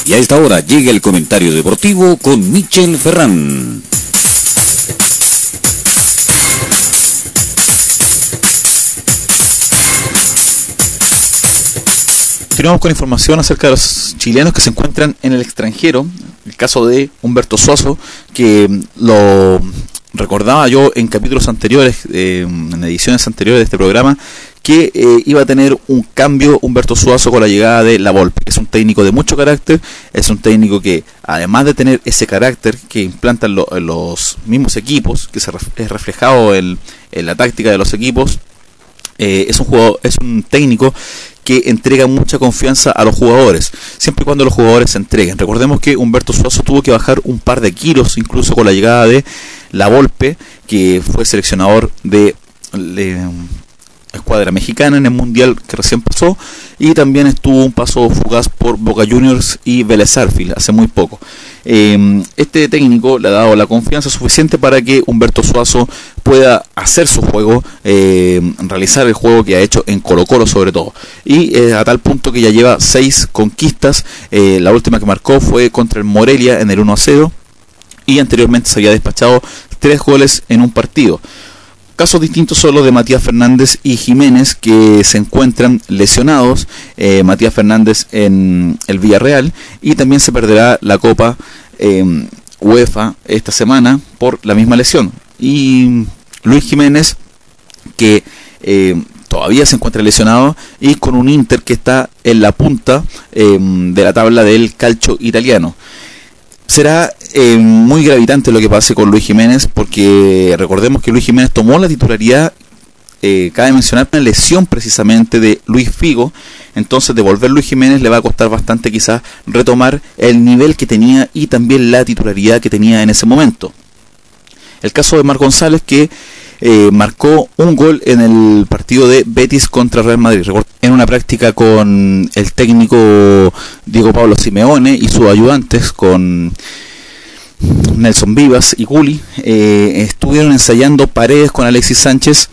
Y a esta hora llega el comentario deportivo con Michel Ferrán. Continuamos con información acerca de los chilenos que se encuentran en el extranjero. El caso de Humberto Suazo, que lo recordaba yo en capítulos anteriores, en ediciones anteriores de este programa, que iba a tener un cambio Humberto Suazo con la llegada de La Volpe. Es un técnico de mucho carácter, es un técnico que, además de tener ese carácter que implantan los mismos equipos, que es reflejado en la táctica de los equipos, es un técnico que entrega mucha confianza a los jugadores, siempre y cuando los jugadores se entreguen. Recordemos que Humberto Suazo tuvo que bajar un par de kilos, incluso con la llegada de La Volpe, que fue seleccionador de escuadra mexicana en el mundial que recién pasó, y también estuvo un paso fugaz por Boca Juniors y Vélez Sarsfield hace muy poco. Este técnico le ha dado la confianza suficiente para que Humberto Suazo pueda hacer su juego, realizar el juego que ha hecho en Colo-Colo sobre todo, y a tal punto que ya lleva 6 conquistas. La última que marcó fue contra el Morelia en el 1-0, y anteriormente se había despachado 3 goles en un partido. Casos distintos son los de Matías Fernández y Jiménez, que se encuentran lesionados. Matías Fernández en el Villarreal, y también se perderá la Copa UEFA esta semana por la misma lesión. Y Luis Jiménez, que todavía se encuentra lesionado, y con un Inter que está en la punta de la tabla del calcio italiano. Será muy gravitante lo que pase con Luis Jiménez, porque recordemos que Luis Jiménez tomó la titularidad, cabe mencionar, una lesión precisamente de Luis Figo. Entonces, devolver Luis Jiménez le va a costar bastante quizás retomar el nivel que tenía y también la titularidad que tenía en ese momento. El caso de Marc González, que marcó un gol en el partido de Betis contra Real Madrid, en una práctica con el técnico Diego Pablo Simeone y sus ayudantes, con Nelson Vivas y Gulli. Estuvieron ensayando paredes con Alexis Sánchez,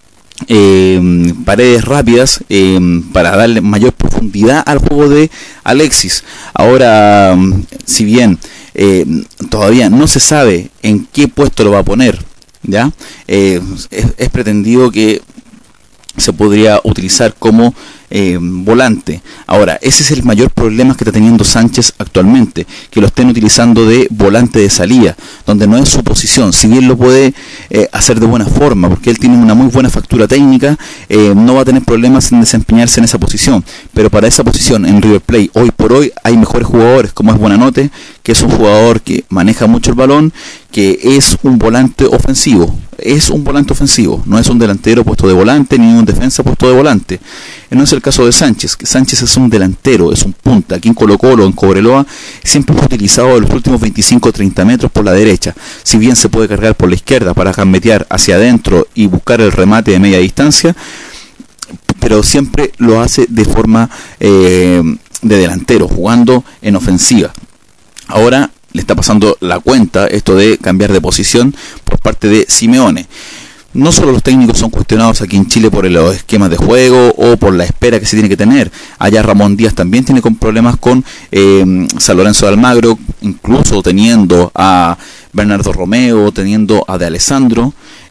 paredes rápidas, para darle mayor profundidad al juego de Alexis. Ahora, si bien todavía no se sabe en qué puesto lo va a poner, ¿ya? Es pretendido que se podría utilizar como volante. Ahora, ese es el mayor problema que está teniendo Sánchez actualmente, que lo estén utilizando de volante de salida, donde no es su posición. Si bien lo puede hacer de buena forma, porque él tiene una muy buena factura técnica, no va a tener problemas en desempeñarse en esa posición. Pero para esa posición en River Plate, hoy por hoy, hay mejores jugadores, como es Buenanote, que es un jugador que maneja mucho el balón, que es un volante ofensivo. Es un volante ofensivo, no es un delantero puesto de volante, ni un defensa puesto de volante. No es el caso de Sánchez, que Sánchez es un delantero, es un punta. Aquí en Colo-Colo, en Cobreloa, siempre fue utilizado los últimos 25 o 30 metros por la derecha. Si bien se puede cargar por la izquierda para gambetear hacia adentro y buscar el remate de media distancia, pero siempre lo hace de forma de delantero, jugando en ofensiva. Ahora le está pasando la cuenta esto de cambiar de posición por parte de Simeone. No solo los técnicos son cuestionados aquí en Chile por los esquemas de juego o por la espera que se tiene que tener. Allá Ramón Díaz también tiene problemas con San Lorenzo de Almagro, incluso teniendo a Bernardo Romeo, teniendo a De Alessandro,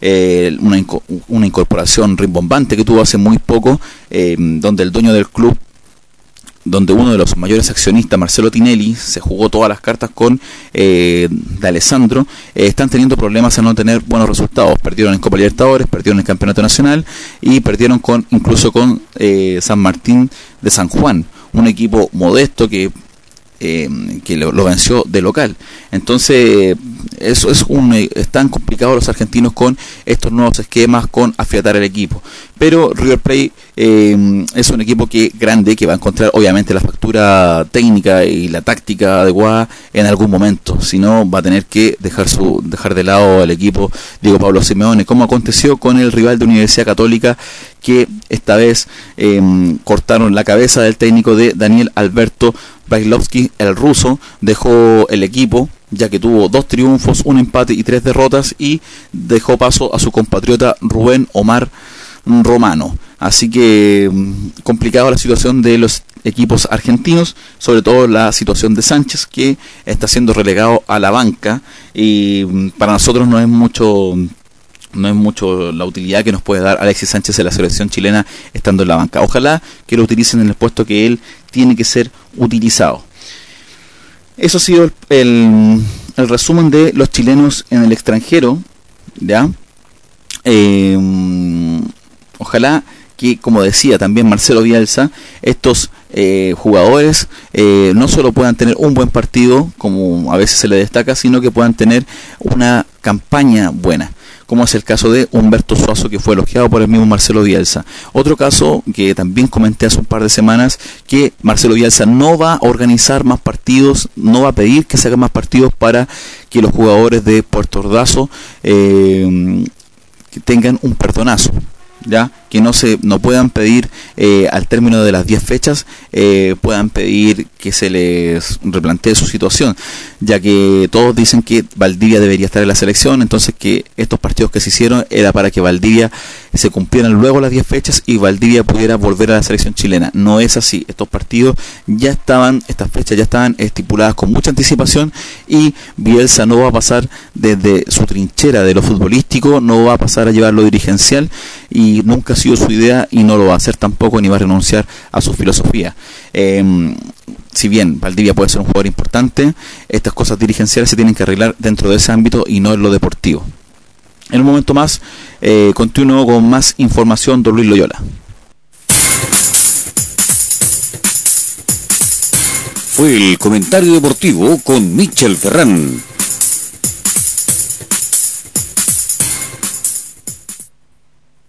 una incorporación rimbombante que tuvo hace muy poco, donde el dueño del club, donde uno de los mayores accionistas, Marcelo Tinelli, se jugó todas las cartas con De Alessandro, están teniendo problemas en no tener buenos resultados. Perdieron en Copa Libertadores, perdieron en el Campeonato Nacional y perdieron incluso con San Martín de San Juan, un equipo modesto que lo venció de local. Entonces, eso están complicados los argentinos con estos nuevos esquemas, con afiatar el equipo. Pero River Plate es un equipo grande, que va a encontrar obviamente la factura técnica y la táctica adecuada en algún momento. Si no, va a tener que dejar de lado el equipo Diego Pablo Simeone, como aconteció con el rival de Universidad Católica, que esta vez cortaron la cabeza del técnico de Daniel Alberto Brailovsky, el ruso. Dejó el equipo ya que tuvo 2 triunfos, 1 empate y 3 derrotas, y dejó paso a su compatriota Rubén Omar Romano. Así que complicada la situación de los equipos argentinos, sobre todo la situación de Sánchez, que está siendo relegado a la banca, y para nosotros no es mucho la utilidad que nos puede dar Alexis Sánchez en la selección chilena estando en la banca. Ojalá que lo utilicen en el puesto que él tiene que ser utilizado. Eso ha sido el resumen de los chilenos en el extranjero, ¿ya? Ojalá que, como decía también Marcelo Bielsa, estos jugadores no solo puedan tener un buen partido, como a veces se le destaca, sino que puedan tener una campaña buena, como es el caso de Humberto Suazo, que fue elogiado por el mismo Marcelo Bielsa. Otro caso que también comenté hace un par de semanas, que Marcelo Bielsa no va a organizar más partidos, no va a pedir que se hagan más partidos para que los jugadores de Puerto Ordaz que tengan un perdonazo, ya que no puedan pedir al término de las 10 fechas puedan pedir que se les replantee su situación, ya que todos dicen que Valdivia debería estar en la selección, entonces que estos partidos que se hicieron era para que Valdivia se cumplieran luego las 10 fechas y Valdivia pudiera volver a la selección chilena. No es así, estas fechas ya estaban estipuladas con mucha anticipación, y Bielsa no va a pasar desde su trinchera de lo futbolístico, no va a pasar a llevar lo dirigencial, y nunca ha sido su idea y no lo va a hacer tampoco, ni va a renunciar a su filosofía. Si bien Valdivia puede ser un jugador importante, estas cosas dirigenciales se tienen que arreglar dentro de ese ámbito y no en lo deportivo. En un momento más continúo con más información. Don Luis Loyola. Fue el comentario deportivo con Michel Ferrán.